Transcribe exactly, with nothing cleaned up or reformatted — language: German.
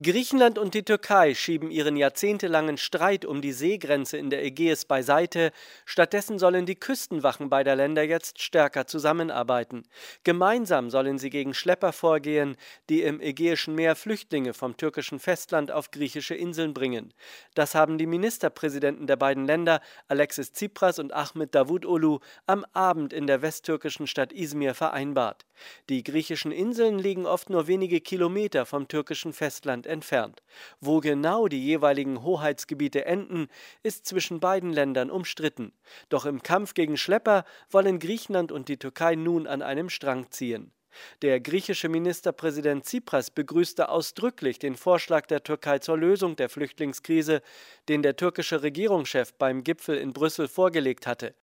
Griechenland und die Türkei schieben ihren jahrzehntelangen Streit um die Seegrenze in der Ägäis beiseite. Stattdessen sollen die Küstenwachen beider Länder jetzt stärker zusammenarbeiten. Gemeinsam sollen sie gegen Schlepper vorgehen, die im Ägäischen Meer Flüchtlinge vom türkischen Festland auf griechische Inseln bringen. Das haben die Ministerpräsidenten der beiden Länder, Alexis Tsipras und Ahmet Davutoglu, am Abend in der westtürkischen Stadt Izmir vereinbart. Die griechischen Inseln liegen oft nur wenige Kilometer vom türkischen Festland entfernt. Wo genau die jeweiligen Hoheitsgebiete enden, ist zwischen beiden Ländern umstritten. Doch im Kampf gegen Schlepper wollen Griechenland und die Türkei nun an einem Strang ziehen. Der griechische Ministerpräsident Tsipras begrüßte ausdrücklich den Vorschlag der Türkei zur Lösung der Flüchtlingskrise, den der türkische Regierungschef beim Gipfel in Brüssel vorgelegt hatte.